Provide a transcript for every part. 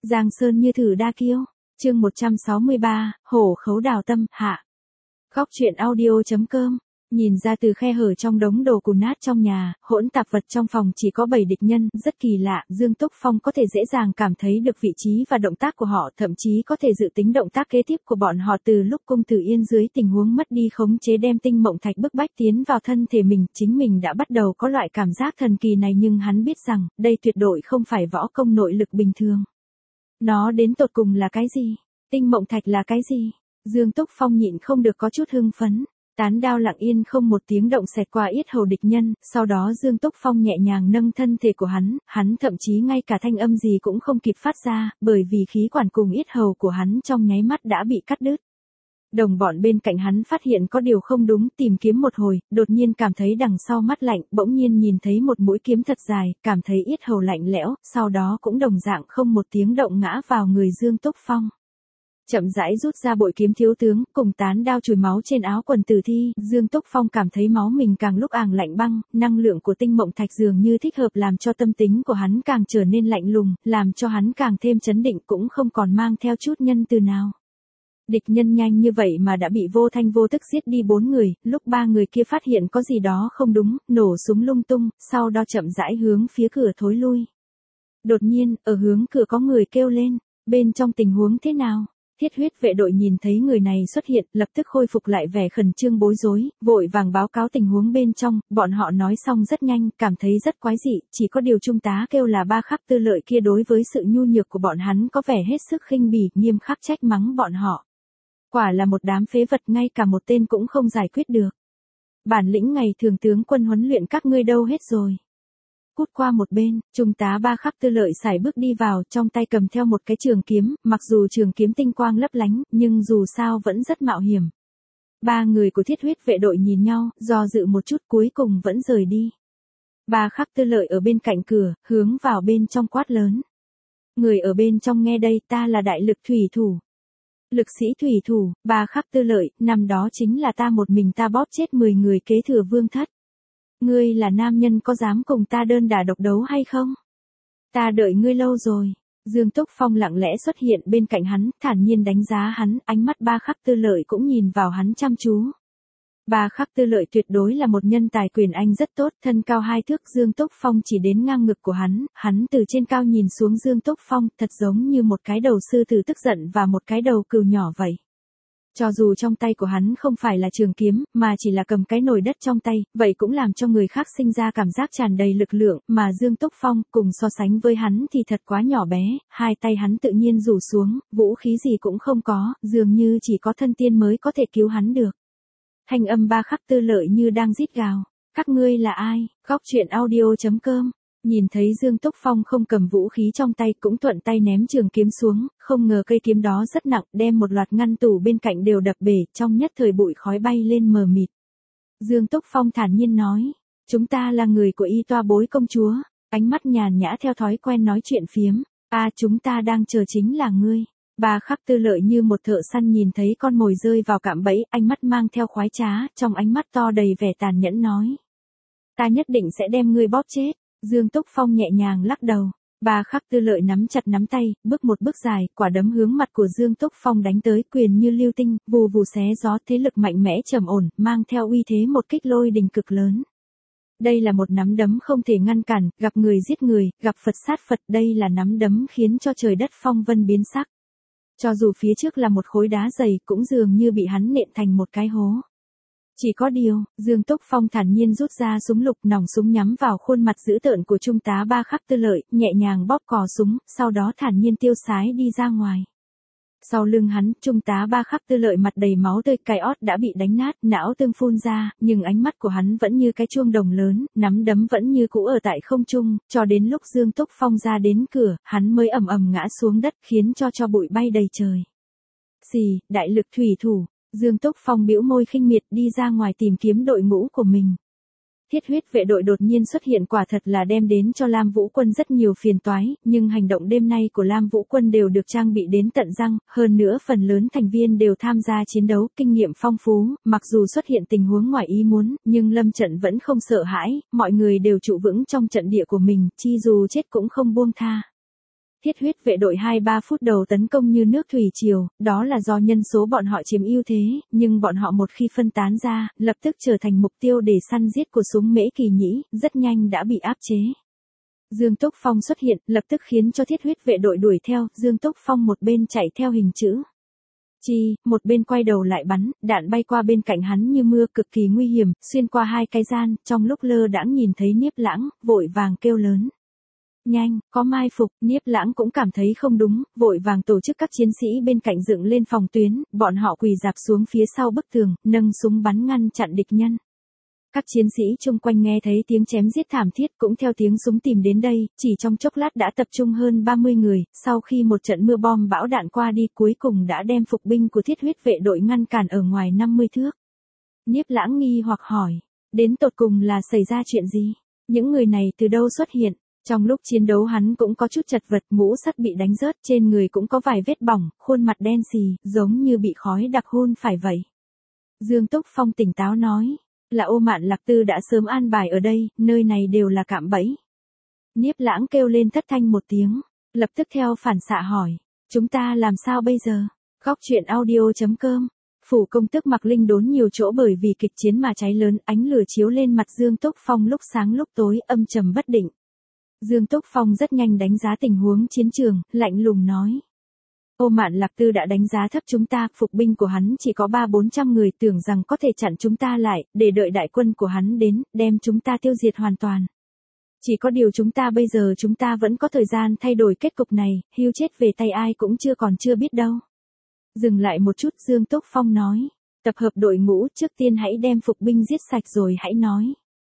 Giang Sơn như thử đa kiêu. Chương 163, hổ khấu đào tâm, hạ. Góc truyện audio.com. Nhìn ra từ khe hở trong đống đồ cùn nát trong nhà, hỗn tạp vật trong phòng chỉ có 7 địch nhân, rất kỳ lạ, Dương Túc Phong có thể dễ dàng cảm thấy được vị trí và động tác của họ, thậm chí có thể dự tính động tác kế tiếp của bọn họ từ lúc Cung Tử Yên dưới tình huống mất đi khống chế đem tinh mộng thạch bức bách tiến vào thân thể mình, chính mình đã bắt đầu có loại cảm giác thần kỳ này nhưng hắn biết rằng, đây tuyệt đối không phải võ công nội lực bình thường. Nó đến tột cùng là cái gì? Tinh mộng thạch là cái gì? Dương Túc Phong nhịn không được có chút hưng phấn. Tán đao lặng yên không một tiếng động xẹt qua yết hầu địch nhân, sau đó Dương Túc Phong nhẹ nhàng nâng thân thể của hắn thậm chí ngay cả thanh âm gì cũng không kịp phát ra, bởi vì khí quản cùng yết hầu của hắn trong nháy mắt đã bị cắt đứt. Đồng bọn bên cạnh hắn phát hiện có điều không đúng, tìm kiếm một hồi, đột nhiên cảm thấy đằng sau mắt lạnh, bỗng nhiên nhìn thấy một mũi kiếm thật dài, cảm thấy yết hầu lạnh lẽo, sau đó cũng đồng dạng không một tiếng động ngã vào người Dương Túc Phong. Chậm rãi rút ra bội kiếm thiếu tướng, cùng tán đao chùi máu trên áo quần tử thi, Dương Túc Phong cảm thấy máu mình càng lúc càng lạnh băng, năng lượng của tinh mộng thạch dường như thích hợp làm cho tâm tính của hắn càng trở nên lạnh lùng, làm cho hắn càng thêm chấn định cũng không còn mang theo chút nhân từ nào. Địch nhân nhanh như vậy mà đã bị vô thanh vô tức giết đi 4 người, lúc 3 người kia phát hiện có gì đó không đúng, nổ súng lung tung, sau đó chậm rãi hướng phía cửa thối lui. Đột nhiên, ở hướng cửa có người kêu lên, bên trong tình huống thế nào? Thiết huyết vệ đội nhìn thấy người này xuất hiện, lập tức khôi phục lại vẻ khẩn trương bối rối, vội vàng báo cáo tình huống bên trong, bọn họ nói xong rất nhanh, cảm thấy rất quái dị, chỉ có điều trung tá kêu là Ba Khắc Tư Lợi kia đối với sự nhu nhược của bọn hắn có vẻ hết sức khinh bỉ, nghiêm khắc trách mắng bọn họ. Quả là một đám phế vật, ngay cả một tên cũng không giải quyết được. Bản lĩnh ngày thường tướng quân huấn luyện các ngươi đâu hết rồi? Cút qua một bên, trung tá Ba Khắc Tư Lợi sải bước đi vào, trong tay cầm theo một cái trường kiếm, mặc dù trường kiếm tinh quang lấp lánh, nhưng dù sao vẫn rất mạo hiểm. 3 người của thiết huyết vệ đội nhìn nhau, do dự một chút cuối cùng vẫn rời đi. Ba Khắc Tư Lợi ở bên cạnh cửa, hướng vào bên trong quát lớn. Người ở bên trong nghe đây, ta là đại lực thủy thủ. Lực sĩ thủy thủ, Ba Khắc Tư Lợi, năm đó chính là ta một mình ta bóp chết 10 người kế thừa vương thất. Ngươi là nam nhân có dám cùng ta đơn đả độc đấu hay không? Ta đợi ngươi lâu rồi. Dương Túc Phong lặng lẽ xuất hiện bên cạnh hắn, thản nhiên đánh giá hắn, ánh mắt Ba Khắc Tư Lợi cũng nhìn vào hắn chăm chú. Ba Khắc Tư Lợi tuyệt đối là một nhân tài quyền Anh rất tốt, thân cao 2 thước, Dương Túc Phong chỉ đến ngang ngực của hắn từ trên cao nhìn xuống Dương Túc Phong, thật giống như một cái đầu sư tử tức giận và một cái đầu cừu nhỏ vậy. Cho dù trong tay của hắn không phải là trường kiếm, mà chỉ là cầm cái nồi đất trong tay, vậy cũng làm cho người khác sinh ra cảm giác tràn đầy lực lượng, mà Dương Túc Phong cùng so sánh với hắn thì thật quá nhỏ bé, hai tay hắn tự nhiên rủ xuống, vũ khí gì cũng không có, dường như chỉ có thân tiên mới có thể cứu hắn được. Thanh âm Ba Khắc Tư Lợi như đang rít gào, các ngươi là ai? Góc truyện audio.com. Nhìn thấy Dương Túc Phong không cầm vũ khí trong tay cũng thuận tay ném trường kiếm xuống, không ngờ cây kiếm đó rất nặng, đem một loạt ngăn tủ bên cạnh đều đập bể, trong nhất thời bụi khói bay lên mờ mịt. Dương Túc Phong thản nhiên nói, chúng ta là người của Y Toa Bối công chúa, ánh mắt nhàn nhã theo thói quen nói chuyện phiếm, chúng ta đang chờ chính là ngươi. Ba Khắc Tư Lợi như một thợ săn nhìn thấy con mồi rơi vào cạm bẫy, ánh mắt mang theo khoái trá, trong ánh mắt to đầy vẻ tàn nhẫn nói. Ta nhất định sẽ đem ngươi bóp chết. Dương Túc Phong nhẹ nhàng lắc đầu. Ba Khắc Tư Lợi nắm chặt nắm tay, bước một bước dài, quả đấm hướng mặt của Dương Túc Phong đánh tới, quyền như lưu tinh, vù vù xé gió, thế lực mạnh mẽ trầm ổn, mang theo uy thế một kích lôi đình cực lớn. Đây là một nắm đấm không thể ngăn cản, gặp người giết người, gặp Phật sát Phật, đây là nắm đấm khiến cho trời đất phong vân biến sắc. Cho dù phía trước là một khối đá dày, cũng dường như bị hắn nện thành một cái hố. Chỉ có điều, Dương Túc Phong thản nhiên rút ra súng lục, nòng súng nhắm vào khuôn mặt dữ tợn của trung tá Ba Khắc Tư Lợi, nhẹ nhàng bóp cò súng, sau đó thản nhiên tiêu sái đi ra ngoài. Sau lưng hắn, trung tá Ba Khắc Tư Lợi mặt đầy máu tươi, cái ót đã bị đánh nát, não tương phun ra, nhưng ánh mắt của hắn vẫn như cái chuông đồng lớn, nắm đấm vẫn như cũ ở tại không trung, cho đến lúc Dương Túc Phong ra đến cửa, hắn mới ầm ầm ngã xuống đất, khiến cho bụi bay đầy trời. Xì, đại lực thủy thủ. Dương Túc Phong bĩu môi khinh miệt đi ra ngoài tìm kiếm đội ngũ của mình. Thiết huyết vệ đội đột nhiên xuất hiện quả thật là đem đến cho Lam Vũ Quân rất nhiều phiền toái, nhưng hành động đêm nay của Lam Vũ Quân đều được trang bị đến tận răng, hơn nữa phần lớn thành viên đều tham gia chiến đấu, kinh nghiệm phong phú, mặc dù xuất hiện tình huống ngoài ý muốn, nhưng lâm trận vẫn không sợ hãi, mọi người đều trụ vững trong trận địa của mình, chi dù chết cũng không buông tha. Thiết huyết vệ đội 2-3 phút đầu tấn công như nước thủy triều, đó là do nhân số bọn họ chiếm ưu thế, nhưng bọn họ một khi phân tán ra, lập tức trở thành mục tiêu để săn giết của súng Mễ Kỳ Nhĩ, rất nhanh đã bị áp chế. Dương Túc Phong xuất hiện, lập tức khiến cho thiết huyết vệ đội đuổi theo, Dương Túc Phong một bên chạy theo hình chữ một bên quay đầu lại bắn, đạn bay qua bên cạnh hắn như mưa cực kỳ nguy hiểm, xuyên qua hai cái gian, trong lúc lơ đãng nhìn thấy Niếp Lãng, vội vàng kêu lớn. Nhanh, có mai phục, Niếp Lãng cũng cảm thấy không đúng, vội vàng tổ chức các chiến sĩ bên cạnh dựng lên phòng tuyến, bọn họ quỳ dạp xuống phía sau bức tường, nâng súng bắn ngăn chặn địch nhân. Các chiến sĩ chung quanh nghe thấy tiếng chém giết thảm thiết cũng theo tiếng súng tìm đến đây, chỉ trong chốc lát đã tập trung hơn 30 người, sau khi một trận mưa bom bão đạn qua đi cuối cùng đã đem phục binh của thiết huyết vệ đội ngăn cản ở ngoài 50 thước. Niếp Lãng nghi hoặc hỏi, đến tột cùng là xảy ra chuyện gì? Những người này từ đâu xuất hiện? Trong lúc chiến đấu hắn cũng có chút chật vật, mũ sắt bị đánh rớt, trên người cũng có vài vết bỏng, khuôn mặt đen xì, giống như bị khói đặc hun phải vậy. Dương Túc Phong tỉnh táo nói. Là Ô Mạn Lạc Tư đã sớm an bài ở đây, nơi này đều là cạm bẫy. Niếp Lãng kêu lên thất thanh một tiếng, lập tức theo phản xạ hỏi, chúng ta làm sao bây giờ? Góc truyện audio.com. Phủ công tước Mạc Linh đốn nhiều chỗ bởi vì kịch chiến mà cháy lớn, ánh lửa chiếu lên mặt Dương Túc Phong lúc sáng lúc tối, âm trầm bất định. Dương Túc Phong rất nhanh đánh giá tình huống chiến trường, lạnh lùng nói. Ô Mạn Lạc Tư đã đánh giá thấp chúng ta, phục binh của hắn chỉ có 300-400 người, tưởng rằng có thể chặn chúng ta lại, để đợi đại quân của hắn đến, đem chúng ta tiêu diệt hoàn toàn. Chỉ có điều bây giờ chúng ta vẫn có thời gian thay đổi kết cục này, hưu chết về tay ai cũng chưa biết đâu. Dừng lại một chút, Dương Túc Phong nói, tập hợp đội ngũ, trước tiên hãy đem phục binh giết sạch rồi hãy nói.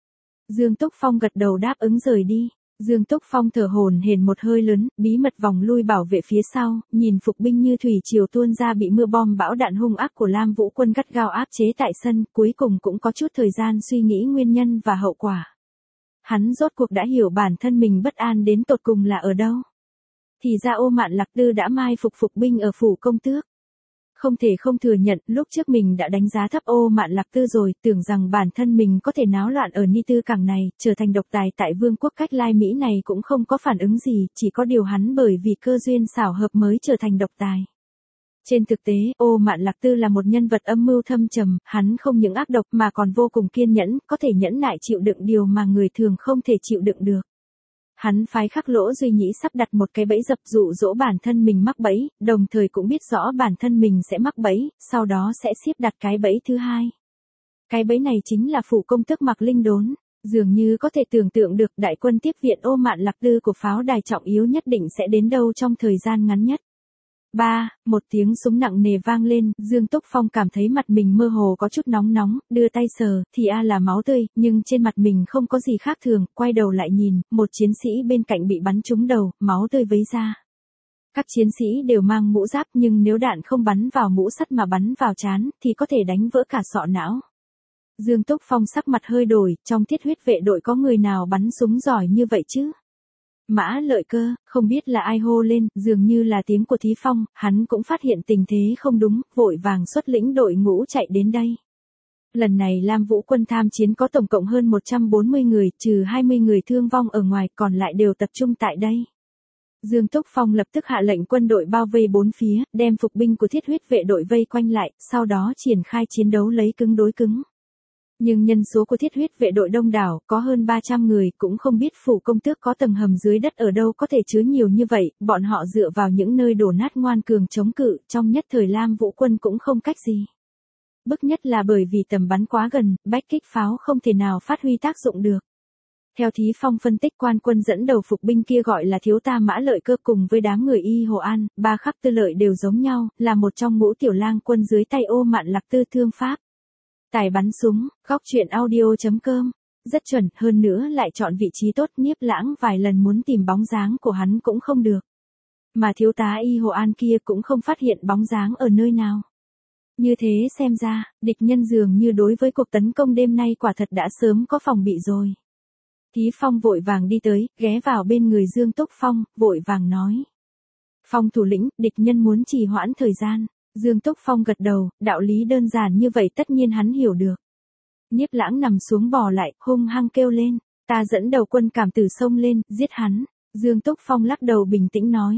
Dương Túc Phong gật đầu đáp ứng rời đi. Dương Túc Phong thở hổn hển một hơi lớn, bí mật vòng lui bảo vệ phía sau, nhìn phục binh như thủy triều tuôn ra bị mưa bom bão đạn hung ác của Lam Vũ quân gắt gao áp chế tại sân, cuối cùng cũng có chút thời gian suy nghĩ nguyên nhân và hậu quả. Hắn rốt cuộc đã hiểu bản thân mình bất an đến tột cùng là ở đâu. Thì ra Ô Mạn Lạc Tư đã mai phục binh ở phủ công tước. Không thể không thừa nhận, lúc trước mình đã đánh giá thấp Ô Mạn Lạc Tư rồi, tưởng rằng bản thân mình có thể náo loạn ở Ni Tư Cảng này, trở thành độc tài tại vương quốc cách Lai Mỹ này cũng không có phản ứng gì, chỉ có điều hắn bởi vì cơ duyên xảo hợp mới trở thành độc tài. Trên thực tế, Ô Mạn Lạc Tư là một nhân vật âm mưu thâm trầm, hắn không những ác độc mà còn vô cùng kiên nhẫn, có thể nhẫn nại chịu đựng điều mà người thường không thể chịu đựng được. Hắn phái Khắc Lỗ Duy Nhĩ sắp đặt một cái bẫy dập dụ dỗ bản thân mình mắc bẫy, đồng thời cũng biết rõ bản thân mình sẽ mắc bẫy, sau đó sẽ xếp đặt cái bẫy thứ hai. Cái bẫy này chính là phủ công tước Mạc Linh đốn, dường như có thể tưởng tượng được đại quân tiếp viện Ô Mạn Lạc Tư của pháo đài trọng yếu nhất định sẽ đến đâu trong thời gian ngắn nhất. Một tiếng súng nặng nề vang lên, Dương Túc Phong cảm thấy mặt mình mơ hồ có chút nóng, đưa tay sờ, thì là máu tươi, nhưng trên mặt mình không có gì khác thường, quay đầu lại nhìn, một chiến sĩ bên cạnh bị bắn trúng đầu, máu tươi vấy ra. Các chiến sĩ đều mang mũ giáp nhưng nếu đạn không bắn vào mũ sắt mà bắn vào trán, thì có thể đánh vỡ cả sọ não. Dương Túc Phong sắc mặt hơi đổi, trong thiết huyết vệ đội có người nào bắn súng giỏi như vậy chứ? Mã Lợi Cơ, không biết là ai hô lên, dường như là tiếng của Thí Phong, hắn cũng phát hiện tình thế không đúng, vội vàng xuất lĩnh đội ngũ chạy đến đây. Lần này Lam Vũ quân tham chiến có tổng cộng hơn 140 người, trừ 20 người thương vong ở ngoài, còn lại đều tập trung tại đây. Dương Túc Phong lập tức hạ lệnh quân đội bao vây bốn phía, đem phục binh của thiết huyết vệ đội vây quanh lại, sau đó triển khai chiến đấu lấy cứng đối cứng. Nhưng nhân số của thiết huyết vệ đội đông đảo, có hơn 300 người, cũng không biết phủ công tước có tầng hầm dưới đất ở đâu có thể chứa nhiều như vậy, bọn họ dựa vào những nơi đổ nát ngoan cường chống cự, trong nhất thời Lam Vũ quân cũng không cách gì. Bức nhất là bởi vì tầm bắn quá gần, bách kích pháo không thể nào phát huy tác dụng được. Theo Thí Phong phân tích, quan quân dẫn đầu phục binh kia gọi là thiếu ta Mã Lợi Cơ cùng với đám người Y Hồ An, ba khắc tư lợi đều giống nhau, là một trong ngũ tiểu lang quân dưới tay Ô Mạn Lạc Tư thương pháp. Tài bắn súng, góc truyện audio.com, rất chuẩn, hơn nữa lại chọn vị trí tốt. Niếp Lãng vài lần muốn tìm bóng dáng của hắn cũng không được. Mà thiếu tá Y Hồ An kia cũng không phát hiện bóng dáng ở nơi nào. Như thế xem ra, địch nhân dường như đối với cuộc tấn công đêm nay quả thật đã sớm có phòng bị rồi. Thí Phong vội vàng đi tới, ghé vào bên người Dương Túc Phong, vội vàng nói. Phong thủ lĩnh, địch nhân muốn trì hoãn thời gian. Dương Túc Phong gật đầu, đạo lý đơn giản như vậy tất nhiên hắn hiểu được. Niếp Lãng nằm xuống bò lại, hung hăng kêu lên, ta dẫn đầu quân cảm tử xông lên, giết hắn. Dương Túc Phong lắc đầu bình tĩnh nói,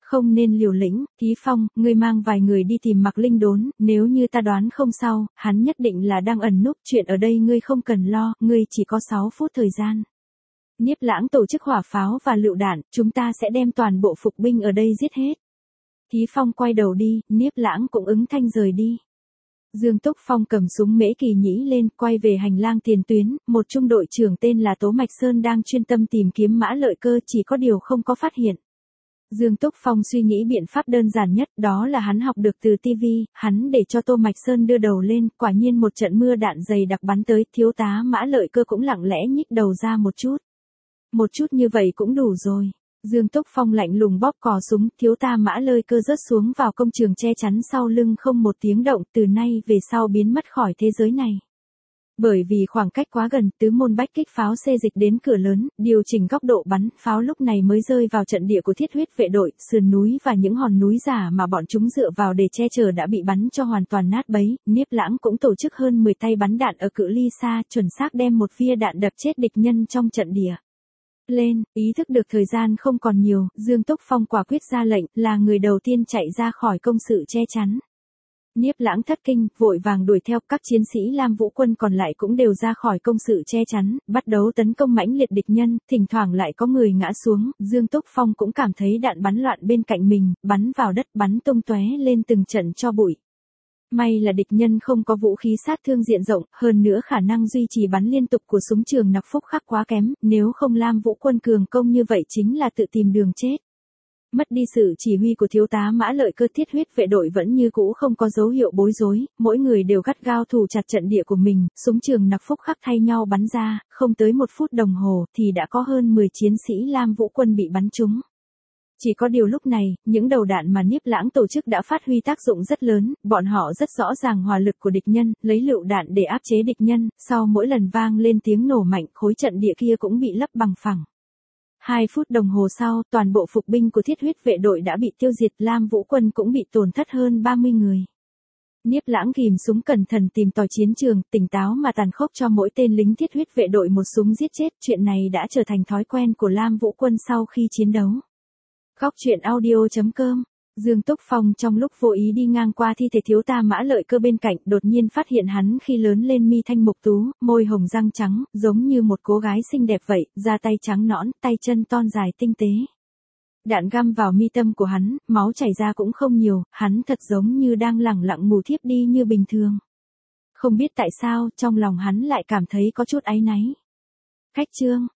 Không nên liều lĩnh, Thí Phong, ngươi mang vài người đi tìm Mạc Linh Đốn, nếu như ta đoán không sao, hắn nhất định là đang ẩn núp, chuyện ở đây ngươi không cần lo, ngươi chỉ có 6 phút thời gian. Niếp Lãng tổ chức hỏa pháo và lựu đạn, chúng ta sẽ đem toàn bộ phục binh ở đây giết hết. Thí Phong quay đầu đi, Niếp Lãng cũng ứng thanh rời đi. Dương Túc Phong cầm súng Mễ Kỳ Nhĩ lên, quay về hành lang tiền tuyến, một trung đội trưởng tên là Tố Mạch Sơn đang chuyên tâm tìm kiếm Mã Lợi Cơ, chỉ có điều không có phát hiện. Dương Túc Phong suy nghĩ biện pháp đơn giản nhất, đó là hắn học được từ TV, hắn để cho Tô Mạch Sơn đưa đầu lên, quả nhiên một trận mưa đạn dày đặc bắn tới, thiếu tá Mã Lợi Cơ cũng lặng lẽ nhích đầu ra một chút. Một chút như vậy cũng đủ rồi. Dương Túc Phong lạnh lùng bóp cò súng, thiếu tá Mã Lợi Cơ rớt xuống vào công trường che chắn sau lưng không một tiếng động, từ nay về sau biến mất khỏi thế giới này. Bởi vì khoảng cách quá gần, tứ môn bách kích pháo xê dịch đến cửa lớn, điều chỉnh góc độ bắn, pháo lúc này mới rơi vào trận địa của Thiết Huyết vệ đội, sườn núi và những hòn núi giả mà bọn chúng dựa vào để che chở đã bị bắn cho hoàn toàn nát bấy. Niếp Lãng cũng tổ chức hơn 10 tay bắn đạn ở cự ly xa, chuẩn xác đem một viên đạn đập chết địch nhân trong trận địa. Lên, ý thức được thời gian không còn nhiều, Dương Túc Phong quả quyết ra lệnh, là người đầu tiên chạy ra khỏi công sự che chắn. Niếp Lãng thất kinh, vội vàng đuổi theo, các chiến sĩ Lam Vũ quân còn lại cũng đều ra khỏi công sự che chắn, bắt đầu tấn công mãnh liệt địch nhân, thỉnh thoảng lại có người ngã xuống, Dương Túc Phong cũng cảm thấy đạn bắn loạn bên cạnh mình, bắn vào đất bắn tung tóe lên từng trận tro bụi. May là địch nhân không có vũ khí sát thương diện rộng, hơn nữa khả năng duy trì bắn liên tục của súng trường Nặc Phúc Khắc quá kém, nếu không Lam Vũ quân cường công như vậy chính là tự tìm đường chết. Mất đi sự chỉ huy của thiếu tá Mã Lợi Cơ, Thiết Huyết vệ đội vẫn như cũ không có dấu hiệu bối rối, mỗi người đều gắt gao thủ chặt trận địa của mình, súng trường Nặc Phúc Khắc thay nhau bắn ra, không tới 1 phút đồng hồ thì đã có hơn 10 chiến sĩ Lam Vũ quân bị bắn trúng. Chỉ có điều lúc này, những đầu đạn mà Niếp Lãng tổ chức đã phát huy tác dụng rất lớn, bọn họ rất rõ ràng hỏa lực của địch nhân, lấy lựu đạn để áp chế địch nhân, sau mỗi lần vang lên tiếng nổ mạnh, khối trận địa kia cũng bị lấp bằng phẳng. 2 phút đồng hồ sau, toàn bộ phục binh của Thiết Huyết vệ đội đã bị tiêu diệt, Lam Vũ quân cũng bị tổn thất hơn 30 người. Niếp Lãng ghim súng cẩn thận tìm tòi chiến trường, tỉnh táo mà tàn khốc cho mỗi tên lính Thiết Huyết vệ đội một súng giết chết, chuyện này đã trở thành thói quen của Lam Vũ quân sau khi chiến đấu. Góc truyện audio.com. Dương Túc Phong trong lúc vô ý đi ngang qua thi thể thiếu tá Mã Lợi Cơ bên cạnh, đột nhiên phát hiện hắn khi lớn lên mi thanh mục tú, môi hồng răng trắng, giống như một cô gái xinh đẹp vậy, da tay trắng nõn, tay chân thon dài tinh tế. Đạn găm vào mi tâm của hắn, máu chảy ra cũng không nhiều, hắn thật giống như đang lẳng lặng ngủ thiếp đi như bình thường. Không biết tại sao, trong lòng hắn lại cảm thấy có chút áy náy. Khách chương.